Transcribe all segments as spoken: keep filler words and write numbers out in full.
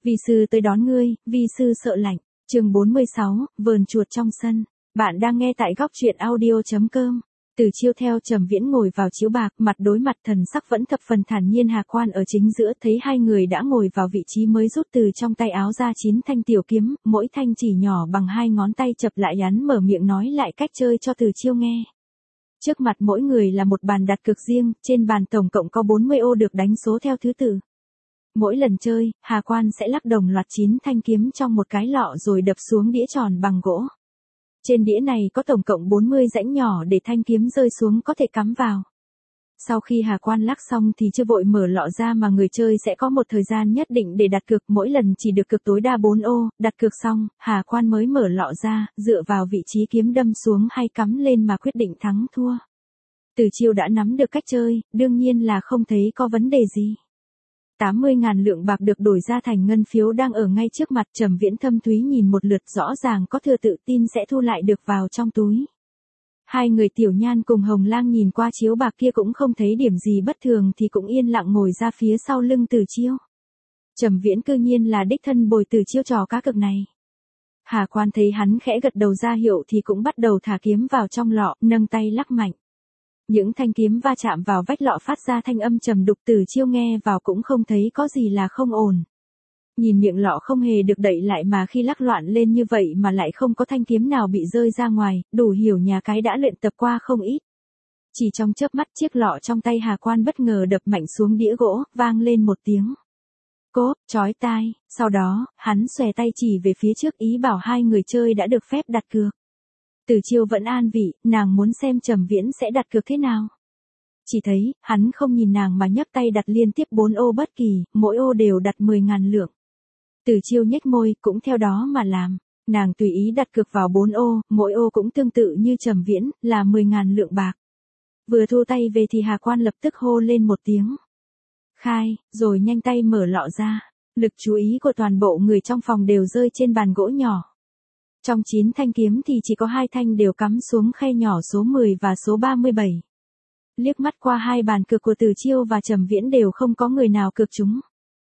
Vi sư tới đón ngươi, vi sư sợ lạnh. Chương bốn mươi sáu, vườn chuột trong sân. Bạn đang nghe tại góc truyện audio chấm com. Từ Chiêu theo Trầm Viễn ngồi vào chiếu bạc, mặt đối mặt, thần sắc vẫn thập phần thản nhiên. Hà Quan ở chính giữa, thấy hai người đã ngồi vào vị trí mới, rút từ trong tay áo ra chín thanh tiểu kiếm, mỗi thanh chỉ nhỏ bằng hai ngón tay chập lại, hắn mở miệng nói lại cách chơi cho Từ Chiêu nghe. Trước mặt mỗi người là một bàn đặt cược riêng, trên bàn tổng cộng có bốn mươi ô được đánh số theo thứ tự. Mỗi lần chơi, Hà Quan sẽ lắc đồng loạt chín thanh kiếm trong một cái lọ rồi đập xuống đĩa tròn bằng gỗ. Trên đĩa này có tổng cộng bốn mươi rãnh nhỏ để thanh kiếm rơi xuống có thể cắm vào. Sau khi Hà Quan lắc xong thì chưa vội mở lọ ra, mà người chơi sẽ có một thời gian nhất định để đặt cược, mỗi lần chỉ được cược tối đa bốn ô. Đặt cược xong, Hà Quan mới mở lọ ra, dựa vào vị trí kiếm đâm xuống hay cắm lên mà quyết định thắng thua. Từ Chiêu đã nắm được cách chơi, đương nhiên là không thấy có vấn đề gì. tám mươi ngàn lượng bạc được đổi ra thành ngân phiếu đang ở ngay trước mặt. Trầm Viễn thâm thúy nhìn một lượt, rõ ràng có thừa tự tin sẽ thu lại được vào trong túi. Hai người Tiểu Nhan cùng Hồng Lang nhìn qua chiếu bạc kia cũng không thấy điểm gì bất thường thì cũng yên lặng ngồi ra phía sau lưng Từ Chiêu. Trầm Viễn cư nhiên là đích thân bồi Từ Chiêu trò cá cược này. Hà Quan thấy hắn khẽ gật đầu ra hiệu thì cũng bắt đầu thả kiếm vào trong lọ, nâng tay lắc mạnh. Những thanh kiếm va chạm vào vách lọ phát ra thanh âm trầm đục. Từ Chiêu nghe vào cũng không thấy có gì là không ổn. Nhìn miệng lọ không hề được đậy lại, mà khi lắc loạn lên như vậy mà lại không có thanh kiếm nào bị rơi ra ngoài, đủ hiểu nhà cái đã luyện tập qua không ít. Chỉ trong chớp mắt, chiếc lọ trong tay Hà Quan bất ngờ đập mạnh xuống đĩa gỗ, vang lên một tiếng cốp chói tai. Sau đó, hắn xòe tay chỉ về phía trước, ý bảo hai người chơi đã được phép đặt cược. Từ Chiêu vẫn an vị, nàng muốn xem Trầm Viễn sẽ đặt cược thế nào. Chỉ thấy, hắn không nhìn nàng mà nhấc tay đặt liên tiếp bốn ô bất kỳ, mỗi ô đều đặt mười ngàn lượng. Từ Chiêu nhếch môi, cũng theo đó mà làm. Nàng tùy ý đặt cược vào bốn ô, mỗi ô cũng tương tự như Trầm Viễn, là mười ngàn lượng bạc. Vừa thu tay về thì Hà Quan lập tức hô lên một tiếng khai, rồi nhanh tay mở lọ ra. Lực chú ý của toàn bộ người trong phòng đều rơi trên bàn gỗ nhỏ. Trong chín thanh kiếm thì chỉ có hai thanh đều cắm xuống khay nhỏ số mười và số ba mươi bảy. Liếc mắt qua hai bàn cược của Từ Chiêu và Trầm Viễn đều không có người nào cược trúng.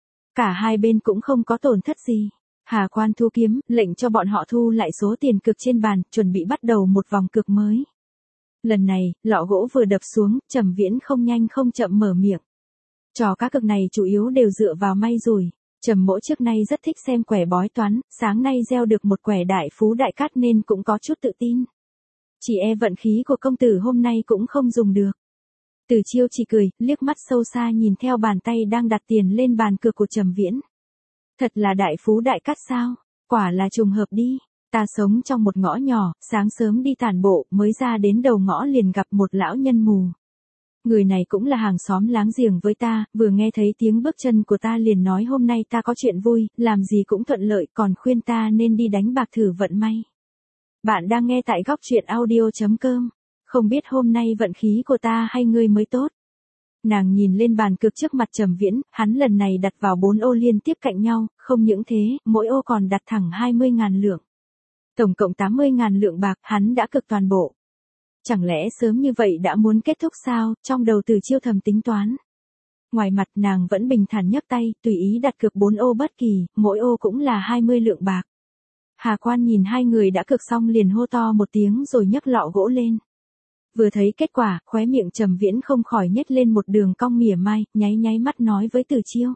Cả hai bên cũng không có tổn thất gì. Hà Quan thu kiếm, lệnh cho bọn họ thu lại số tiền cược trên bàn, chuẩn bị bắt đầu một vòng cược mới. Lần này, lọ gỗ vừa đập xuống, Trầm Viễn không nhanh không chậm mở miệng. Trò cá cược này chủ yếu đều dựa vào may rủi. Trầm mỗ trước nay rất thích xem quẻ bói toán, sáng nay gieo được một quẻ đại phú đại cát nên cũng có chút tự tin. Chỉ e vận khí của công tử hôm nay cũng không dùng được. Từ Chiêu chỉ cười, liếc mắt sâu xa nhìn theo bàn tay đang đặt tiền lên bàn cược của Trầm Viễn. Thật là đại phú đại cát sao? Quả là trùng hợp đi. Ta sống trong một ngõ nhỏ, sáng sớm đi tản bộ, mới ra đến đầu ngõ liền gặp một lão nhân mù. Người này cũng là hàng xóm láng giềng với ta, vừa nghe thấy tiếng bước chân của ta liền nói hôm nay ta có chuyện vui, làm gì cũng thuận lợi, còn khuyên ta nên đi đánh bạc thử vận may. Bạn đang nghe tại góc truyện audio chấm com. Không biết hôm nay vận khí của ta hay ngươi mới tốt. Nàng nhìn lên bàn cược trước mặt Trầm Viễn, hắn lần này đặt vào bốn ô liên tiếp cạnh nhau, không những thế, mỗi ô còn đặt thẳng hai mươi ngàn lượng. Tổng cộng tám mươi ngàn lượng bạc, hắn đã cược toàn bộ. Chẳng lẽ sớm như vậy đã muốn kết thúc sao? Trong đầu Từ Chiêu thầm tính toán. Ngoài mặt nàng vẫn bình thản nhấc tay, tùy ý đặt cược bốn ô bất kỳ, mỗi ô cũng là hai mươi lượng bạc. Hà Quan nhìn hai người đã cược xong liền hô to một tiếng rồi nhấc lọ gỗ lên. Vừa thấy kết quả, khóe miệng Trầm Viễn không khỏi nhếch lên một đường cong mỉa mai, nháy nháy mắt nói với Từ Chiêu.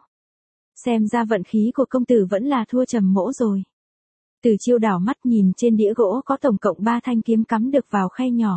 Xem ra vận khí của công tử vẫn là thua Trầm mỗ rồi. Từ Chiêu đảo mắt nhìn trên đĩa gỗ có tổng cộng ba thanh kiếm cắm được vào khay nhỏ.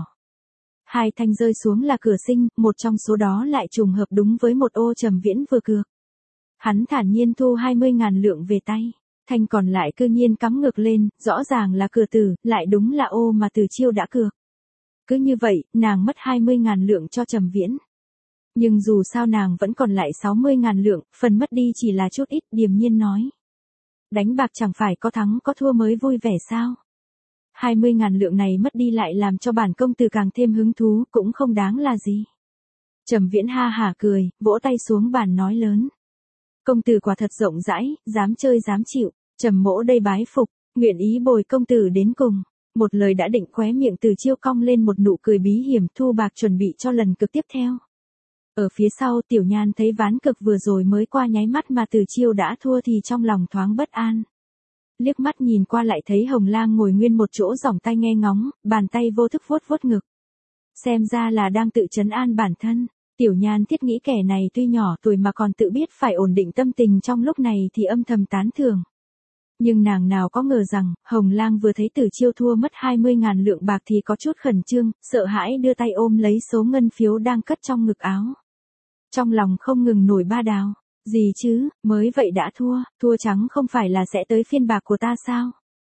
Hai thanh rơi xuống là cửa sinh, một trong số đó lại trùng hợp đúng với một ô Trầm Viễn vừa cược. Hắn thản nhiên thu hai mươi ngàn lượng về tay. Thanh còn lại cư nhiên cắm ngược lên, rõ ràng là cửa tử, lại đúng là ô mà Từ Chiêu đã cược. Cứ như vậy, nàng mất hai mươi ngàn lượng cho Trầm Viễn. Nhưng dù sao nàng vẫn còn lại sáu mươi ngàn lượng, phần mất đi chỉ là chút ít, điềm nhiên nói. Đánh bạc chẳng phải có thắng có thua mới vui vẻ sao? hai mươi ngàn lượng này mất đi lại làm cho bản công tử càng thêm hứng thú, cũng không đáng là gì. Trầm Viễn ha hả cười, vỗ tay xuống bàn nói lớn. Công tử quả thật rộng rãi, dám chơi dám chịu, Trầm mỗ đây bái phục, nguyện ý bồi công tử đến cùng. Một lời đã định, khóe miệng Từ Chiêu cong lên một nụ cười bí hiểm, thu bạc chuẩn bị cho lần cực tiếp theo. Ở phía sau Tiểu Nhan thấy ván cực vừa rồi mới qua nháy mắt mà Từ Chiêu đã thua thì trong lòng thoáng bất an. Liếc mắt nhìn qua lại thấy Hồng Lang ngồi nguyên một chỗ giỏng tay nghe ngóng, bàn tay vô thức vuốt vuốt ngực. Xem ra là đang tự trấn an bản thân. Tiểu Nhan thiết nghĩ kẻ này tuy nhỏ tuổi mà còn tự biết phải ổn định tâm tình trong lúc này thì âm thầm tán thưởng. Nhưng nàng nào có ngờ rằng, Hồng Lang vừa thấy Từ Chiêu thua mất hai mươi ngàn lượng bạc thì có chút khẩn trương, sợ hãi đưa tay ôm lấy số ngân phiếu đang cất trong ngực áo. Trong lòng không ngừng nổi ba đào. Gì chứ, mới vậy đã thua, thua trắng không phải là sẽ tới phiên bạc của ta sao?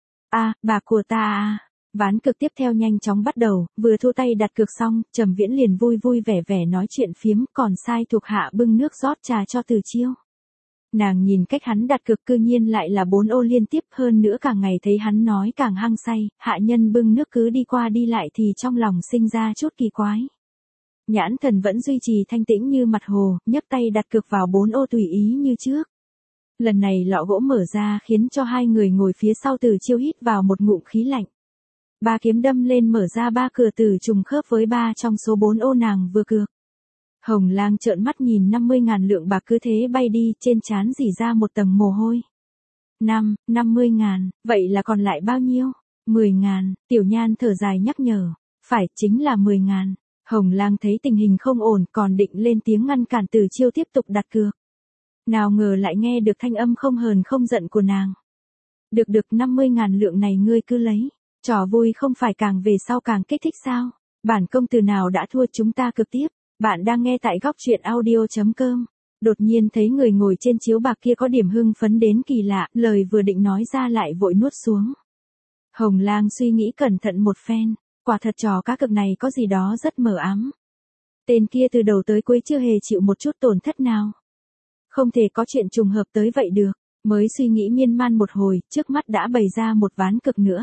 À, bạc của ta à. Ván cực tiếp theo nhanh chóng bắt đầu, vừa thu tay đặt cược xong, Trầm Viễn liền vui vui vẻ vẻ nói chuyện phiếm, còn sai thuộc hạ bưng nước rót trà cho Từ Chiêu. Nàng nhìn cách hắn đặt cược cư nhiên lại là bốn ô liên tiếp, hơn nữa càng ngày thấy hắn nói càng hăng say, hạ nhân bưng nước cứ đi qua đi lại thì trong lòng sinh ra chút kỳ quái. Nhãn thần vẫn duy trì thanh tĩnh như mặt hồ, nhấc tay đặt cược vào bốn ô tùy ý như trước. Lần này lọ gỗ mở ra khiến cho hai người ngồi phía sau Từ Chiêu hít vào một ngụm khí lạnh. Ba kiếm đâm lên mở ra ba cửa tử trùng khớp với ba trong số bốn ô nàng vừa cược. Hồng Lang trợn mắt nhìn năm mươi ngàn lượng bạc cứ thế bay đi, trên trán rỉ ra một tầng mồ hôi. Năm, năm mươi ngàn, vậy là còn lại bao nhiêu? Mười ngàn, Tiểu Nhan thở dài nhắc nhở. Phải, chính là mười ngàn. Hồng Lang thấy tình hình không ổn còn định lên tiếng ngăn cản Từ Chiêu tiếp tục đặt cược. Nào ngờ lại nghe được thanh âm không hờn không giận của nàng. Được được năm mươi ngàn lượng này ngươi cứ lấy. Trò vui không phải càng về sau càng kích thích sao? Bản công tử nào đã thua chúng ta cực tiếp. Bạn đang nghe tại góc truyện audio chấm com. Đột nhiên thấy người ngồi trên chiếu bạc kia có điểm hưng phấn đến kỳ lạ, lời vừa định nói ra lại vội nuốt xuống. Hồng Lang suy nghĩ cẩn thận một phen, quả thật trò cá cược này có gì đó rất mờ ám. Tên kia từ đầu tới cuối chưa hề chịu một chút tổn thất nào. Không thể có chuyện trùng hợp tới vậy được, mới suy nghĩ miên man một hồi, trước mắt đã bày ra một ván cực nữa.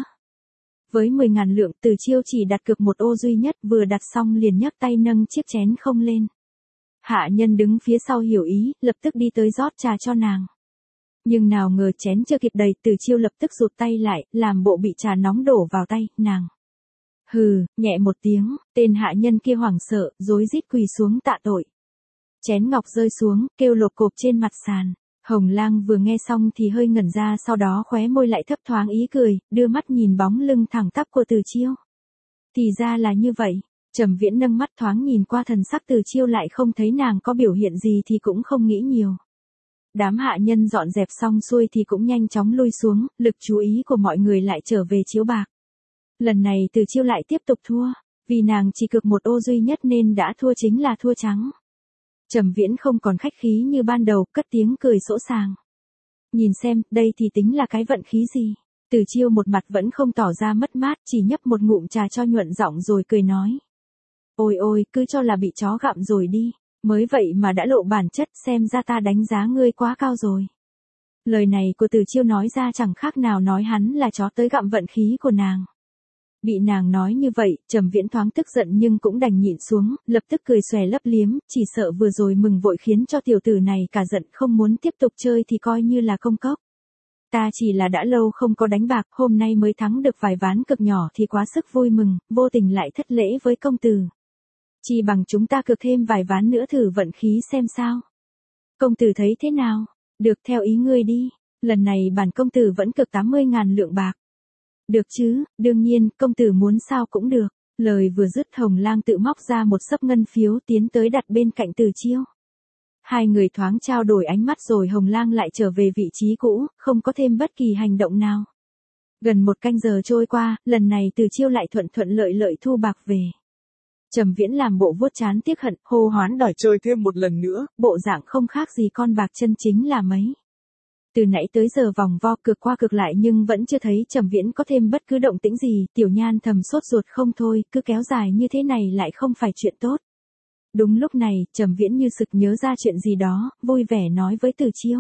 Với mười ngàn lượng, Từ Chiêu chỉ đặt cược một ô duy nhất, vừa đặt xong liền nhấc tay nâng chiếc chén không lên. Hạ nhân đứng phía sau hiểu ý, lập tức đi tới rót trà cho nàng. Nhưng nào ngờ chén chưa kịp đầy, Từ Chiêu lập tức rụt tay lại, làm bộ bị trà nóng đổ vào tay, nàng. Hừ, nhẹ một tiếng, tên hạ nhân kia hoảng sợ, rối rít quỳ xuống tạ tội. Chén ngọc rơi xuống, kêu lộp cộp trên mặt sàn. Hồng Lang vừa nghe xong thì hơi ngẩn ra, sau đó khóe môi lại thấp thoáng ý cười, đưa mắt nhìn bóng lưng thẳng tắp của Từ Chiêu. Thì ra là như vậy. Trầm Viễn nâng mắt thoáng nhìn qua thần sắc Từ Chiêu lại không thấy nàng có biểu hiện gì thì cũng không nghĩ nhiều. Đám hạ nhân dọn dẹp xong xuôi thì cũng nhanh chóng lui xuống, lực chú ý của mọi người lại trở về chiếu bạc. Lần này Từ Chiêu lại tiếp tục thua, vì nàng chỉ cược một ô duy nhất nên đã thua chính là thua trắng. Trầm Viễn không còn khách khí như ban đầu, cất tiếng cười sỗ sàng. Nhìn xem, đây thì tính là cái vận khí gì? Từ Chiêu một mặt vẫn không tỏ ra mất mát, chỉ nhấp một ngụm trà cho nhuận giọng rồi cười nói. Ôi ôi, cứ cho là bị chó gặm rồi đi, mới vậy mà đã lộ bản chất, xem ra ta đánh giá ngươi quá cao rồi. Lời này của Từ Chiêu nói ra chẳng khác nào nói hắn là chó tới gặm vận khí của nàng. Bị nàng nói như vậy, Trầm Viễn thoáng tức giận nhưng cũng đành nhịn xuống, lập tức cười xòe lấp liếm, chỉ sợ vừa rồi mừng vội khiến cho tiểu tử này cả giận không muốn tiếp tục chơi thì coi như là công cốc. Ta chỉ là đã lâu không có đánh bạc, hôm nay mới thắng được vài ván cực nhỏ thì quá sức vui mừng, vô tình lại thất lễ với công tử. Chỉ bằng chúng ta cược thêm vài ván nữa thử vận khí xem sao. Công tử thấy thế nào? Được, theo ý ngươi đi, lần này bản công tử vẫn cược tám mươi ngàn lượng bạc. Được chứ, đương nhiên, công tử muốn sao cũng được. Lời vừa dứt Hồng Lang tự móc ra một xấp ngân phiếu tiến tới đặt bên cạnh Từ Chiêu. Hai người thoáng trao đổi ánh mắt rồi Hồng Lang lại trở về vị trí cũ, không có thêm bất kỳ hành động nào. Gần một canh giờ trôi qua, lần này Từ Chiêu lại thuận thuận lợi lợi thu bạc về. Trầm Viễn làm bộ vuốt trán tiếc hận, hô hoán đòi chơi thêm một lần nữa, bộ dạng không khác gì con bạc chân chính là mấy. Từ nãy tới giờ vòng vo cược qua cược lại nhưng vẫn chưa thấy Trầm Viễn có thêm bất cứ động tĩnh gì, Tiểu Nhan thầm sốt ruột không thôi, cứ kéo dài như thế này lại không phải chuyện tốt. Đúng lúc này, Trầm Viễn như sực nhớ ra chuyện gì đó, vui vẻ nói với Từ Chiêu.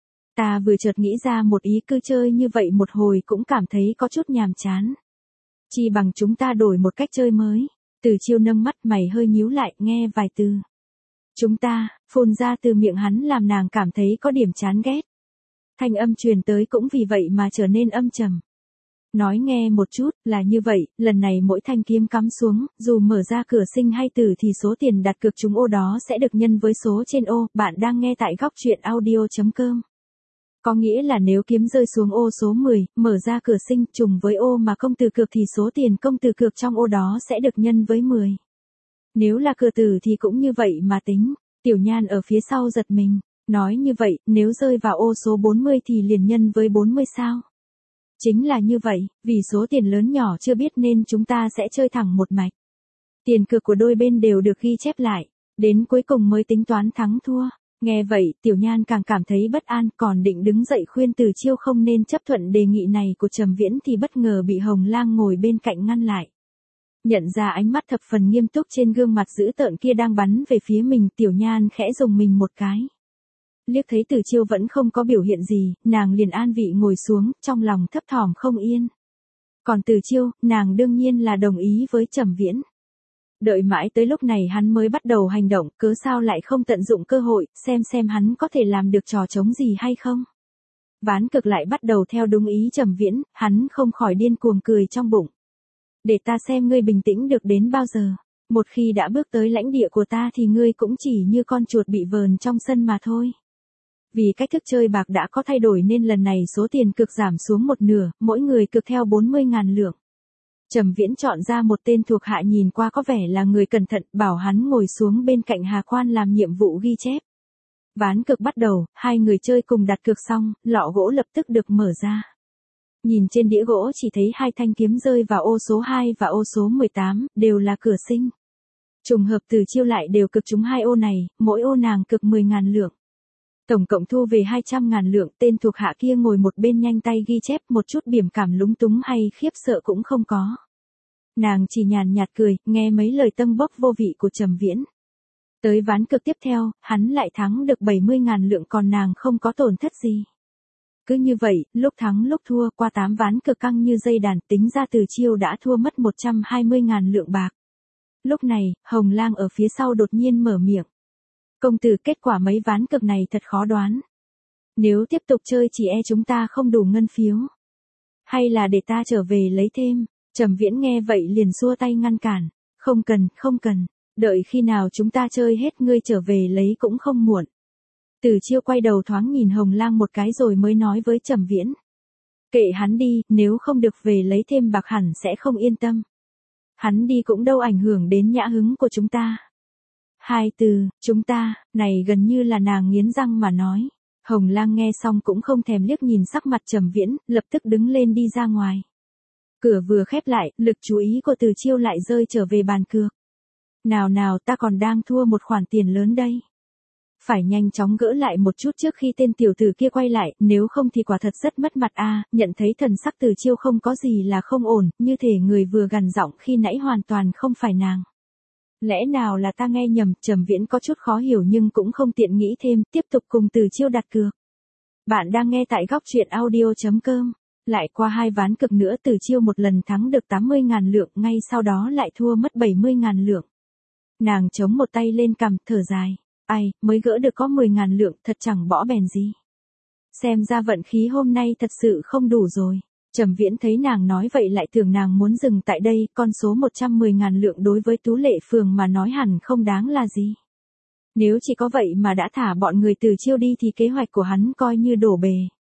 Ta vừa chợt nghĩ ra một ý, cứ chơi như vậy một hồi cũng cảm thấy có chút nhàm chán. Chỉ bằng chúng ta đổi một cách chơi mới. Từ Chiêu nâng mắt mày hơi nhíu lại, nghe vài từ. Chúng ta, phun ra từ miệng hắn làm nàng cảm thấy có điểm chán ghét. Thanh âm truyền tới cũng vì vậy mà trở nên âm trầm. Nói nghe một chút, là như vậy, lần này mỗi thanh kiếm cắm xuống, dù mở ra cửa sinh hay tử thì số tiền đặt cược trúng ô đó sẽ được nhân với số trên ô. Bạn đang nghe tại góc truyện audio.com. Có nghĩa là nếu kiếm rơi xuống ô số mười, mở ra cửa sinh trùng với ô mà công tử cược thì số tiền công tử cược trong ô đó sẽ được nhân với mười. Nếu là cửa tử thì cũng như vậy mà tính. Tiểu Nhan ở phía sau giật mình, nói như vậy, nếu rơi vào ô số bốn mươi thì liền nhân với bốn mươi sao? Chính là như vậy, vì số tiền lớn nhỏ chưa biết nên chúng ta sẽ chơi thẳng một mạch. Tiền cược của đôi bên đều được ghi chép lại, đến cuối cùng mới tính toán thắng thua. Nghe vậy, Tiểu Nhan càng cảm thấy bất an, còn định đứng dậy khuyên Từ Chiêu không nên chấp thuận đề nghị này của Trầm Viễn thì bất ngờ bị Hồng Lang ngồi bên cạnh ngăn lại. Nhận ra ánh mắt thập phần nghiêm túc trên gương mặt dữ tợn kia đang bắn về phía mình, Tiểu Nhan khẽ rùng mình một cái. Liếc thấy Từ Chiêu vẫn không có biểu hiện gì, nàng liền an vị ngồi xuống, trong lòng thấp thỏm không yên. Còn Từ Chiêu, nàng đương nhiên là đồng ý với Trầm Viễn. Đợi mãi tới lúc này hắn mới bắt đầu hành động, cớ sao lại không tận dụng cơ hội, xem xem hắn có thể làm được trò trống gì hay không. Ván cực lại bắt đầu theo đúng ý Trầm Viễn, hắn không khỏi điên cuồng cười trong bụng. Để ta xem ngươi bình tĩnh được đến bao giờ. Một khi đã bước tới lãnh địa của ta thì ngươi cũng chỉ như con chuột bị vờn trong sân mà thôi. Vì cách thức chơi bạc đã có thay đổi nên lần này số tiền cược giảm xuống một nửa, mỗi người cược theo bốn mươi ngàn lượng. Trầm Viễn chọn ra một tên thuộc hạ nhìn qua có vẻ là người cẩn thận, bảo hắn ngồi xuống bên cạnh Hà Quan làm nhiệm vụ ghi chép. Ván cược bắt đầu, hai người chơi cùng đặt cược xong, lọ gỗ lập tức được mở ra. Nhìn trên đĩa gỗ chỉ thấy hai thanh kiếm rơi vào ô số hai và ô số mười tám, đều là cửa sinh. Trùng hợp Từ Chiêu lại đều cực trúng hai ô này, mỗi ô nàng cực mười ngàn lượng. Tổng cộng thu về hai trăm ngàn lượng, tên thuộc hạ kia ngồi một bên nhanh tay ghi chép, một chút biểm cảm lúng túng hay khiếp sợ cũng không có. Nàng chỉ nhàn nhạt cười, nghe mấy lời tâng bốc vô vị của Trầm Viễn. Tới ván cược tiếp theo, hắn lại thắng được bảy mươi ngàn lượng còn nàng không có tổn thất gì. Cứ như vậy, lúc thắng lúc thua, qua tám ván cược căng như dây đàn, tính ra Từ Chiêu đã thua mất một trăm hai mươi ngàn lượng bạc. Lúc này, Hồng Lang ở phía sau đột nhiên mở miệng. Công tử, kết quả mấy ván cược này thật khó đoán. Nếu tiếp tục chơi chỉ e chúng ta không đủ ngân phiếu. Hay là để ta trở về lấy thêm. Trầm Viễn nghe vậy liền xua tay ngăn cản. Không cần, không cần. Đợi khi nào chúng ta chơi hết ngươi trở về lấy cũng không muộn. Từ Chiêu quay đầu thoáng nhìn Hồng Lang một cái rồi mới nói với Trầm Viễn. Kệ hắn đi, nếu không được về lấy thêm bạc hẳn sẽ không yên tâm. Hắn đi cũng đâu ảnh hưởng đến nhã hứng của chúng ta. Hai từ, chúng ta, này gần như là nàng nghiến răng mà nói. Hồng Lang nghe xong cũng không thèm liếc nhìn sắc mặt Trầm Viễn, lập tức đứng lên đi ra ngoài. Cửa vừa khép lại, lực chú ý của Từ Chiêu lại rơi trở về bàn cược. Nào nào, ta còn đang thua một khoản tiền lớn đây. Phải nhanh chóng gỡ lại một chút trước khi tên tiểu tử kia quay lại, nếu không thì quả thật rất mất mặt a. À, nhận thấy thần sắc Từ Chiêu không có gì là không ổn, như thể người vừa gằn giọng khi nãy hoàn toàn không phải nàng. Lẽ nào là ta nghe nhầm? Trầm Viễn có chút khó hiểu nhưng cũng không tiện nghĩ thêm, tiếp tục cùng Từ Chiêu đặt cược. Bạn đang nghe tại góc truyện audio.com. Lại qua hai ván cược nữa, Từ Chiêu một lần thắng được tám mươi ngàn lượng, ngay sau đó lại thua mất bảy mươi ngàn lượng. Nàng chống một tay lên cằm, thở dài. Ai, mới gỡ được có mười ngàn lượng, thật chẳng bỏ bèn gì. Xem ra vận khí hôm nay thật sự không đủ rồi. Trầm Viễn thấy nàng nói vậy lại tưởng nàng muốn dừng tại đây, con số một trăm mười ngàn lượng đối với Tú Lệ Phường mà nói hẳn không đáng là gì. Nếu chỉ có vậy mà đã thả bọn người Từ Chiêu đi thì kế hoạch của hắn coi như đổ bề.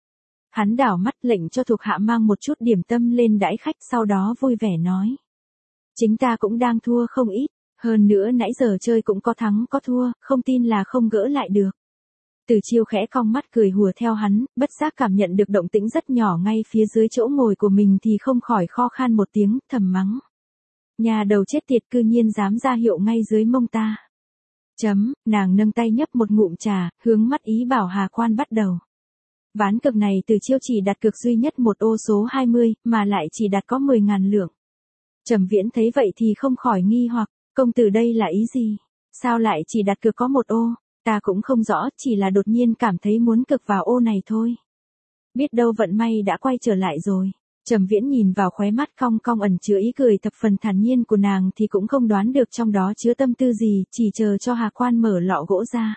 Hắn đảo mắt lệnh cho thuộc hạ mang một chút điểm tâm lên đãi khách, sau đó vui vẻ nói. Chính ta cũng đang thua không ít, hơn nữa nãy giờ chơi cũng có thắng có thua, không tin là không gỡ lại được. Từ Chiêu khẽ cong mắt cười hùa theo hắn, bất giác cảm nhận được động tĩnh rất nhỏ ngay phía dưới chỗ ngồi của mình thì không khỏi kho khan một tiếng, thầm mắng. Nhà đầu chết tiệt, cư nhiên dám ra hiệu ngay dưới mông ta. Chấm, nàng nâng tay nhấp một ngụm trà, hướng mắt ý bảo Hà Quan bắt đầu. Ván cược này Từ Chiêu chỉ đặt cược duy nhất một ô số hai mươi, mà lại chỉ đặt có mười ngàn lượng. Trầm Viễn thấy vậy thì không khỏi nghi hoặc, công tử đây là ý gì? Sao lại chỉ đặt cược có một ô? Ta cũng không rõ, chỉ là đột nhiên cảm thấy muốn cược vào ô này thôi. Biết đâu vận may đã quay trở lại rồi. Trầm Viễn nhìn vào khóe mắt cong cong ẩn chứa ý cười thập phần thản nhiên của nàng thì cũng không đoán được trong đó chứa tâm tư gì, chỉ chờ cho Hà Quan mở lọ gỗ ra.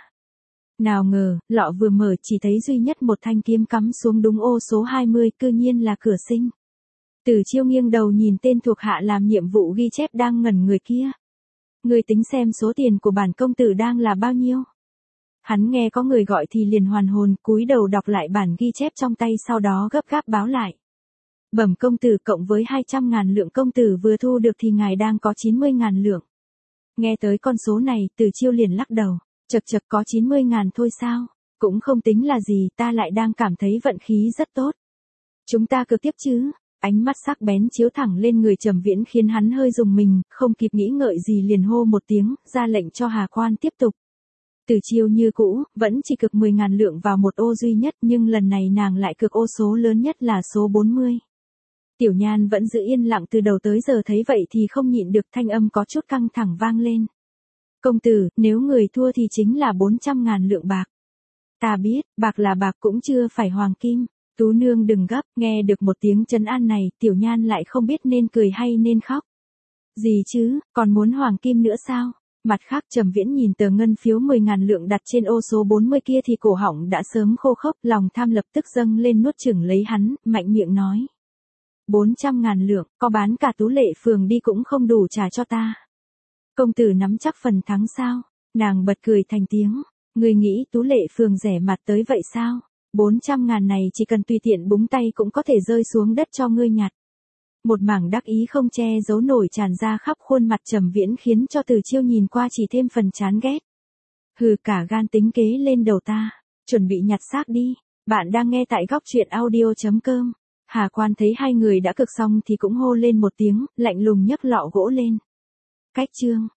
Nào ngờ, lọ vừa mở chỉ thấy duy nhất một thanh kiếm cắm xuống đúng ô số hai mươi, cư nhiên là cửa sinh. Từ Chiêu nghiêng đầu nhìn tên thuộc hạ làm nhiệm vụ ghi chép đang ngẩn người kia. Ngươi tính xem số tiền của bản công tử đang là bao nhiêu? Hắn nghe có người gọi thì liền hoàn hồn, cúi đầu đọc lại bản ghi chép trong tay, sau đó gấp gáp báo lại. Bẩm công tử, cộng với hai trăm ngàn lượng công tử vừa thu được thì ngài đang có chín mươi ngàn lượng. Nghe tới con số này, Từ Chiêu liền lắc đầu. Chật chật, có chín mươi ngàn thôi sao? Cũng không tính là gì, ta lại đang cảm thấy vận khí rất tốt. Chúng ta cứ tiếp chứ. Ánh mắt sắc bén chiếu thẳng lên người Trầm Viễn khiến hắn hơi rùng mình, không kịp nghĩ ngợi gì liền hô một tiếng, ra lệnh cho Hà Quan tiếp tục. Từ Chiêu như cũ, vẫn chỉ cực mười ngàn lượng vào một ô duy nhất, nhưng lần này nàng lại cực ô số lớn nhất là số bốn mươi. Tiểu Nhan vẫn giữ yên lặng từ đầu tới giờ, thấy vậy thì không nhịn được, thanh âm có chút căng thẳng vang lên. Công tử, nếu người thua thì chính là bốn trăm ngàn lượng bạc. Ta biết, bạc là bạc cũng chưa phải hoàng kim. Tú nương đừng gấp, nghe được một tiếng trấn an này, Tiểu Nhan lại không biết nên cười hay nên khóc. Gì chứ, còn muốn hoàng kim nữa sao? Mặt khác Trầm Viễn nhìn tờ ngân phiếu mười ngàn lượng đặt trên ô số bốn mươi kia thì cổ họng đã sớm khô khốc, lòng tham lập tức dâng lên nuốt chửng lấy hắn, mạnh miệng nói. bốn trăm ngàn lượng, có bán cả Tú Lệ Phường đi cũng không đủ trả cho ta. Công tử nắm chắc phần thắng sao? Nàng bật cười thành tiếng. Người nghĩ Tú Lệ Phường rẻ mặt tới vậy sao? bốn trăm ngàn này chỉ cần tùy tiện búng tay cũng có thể rơi xuống đất cho ngươi nhặt. Một mảng đắc ý không che giấu nổi tràn ra khắp khuôn mặt Trầm Viễn, khiến cho Từ Chiêu nhìn qua chỉ thêm phần chán ghét. Hừ, cả gan tính kế lên đầu ta, chuẩn bị nhặt xác đi. Bạn đang nghe tại góc truyện audio chấm com. Hà Quan thấy hai người đã cực xong thì cũng hô lên một tiếng, lạnh lùng nhấc lọ gỗ lên. Cách chương.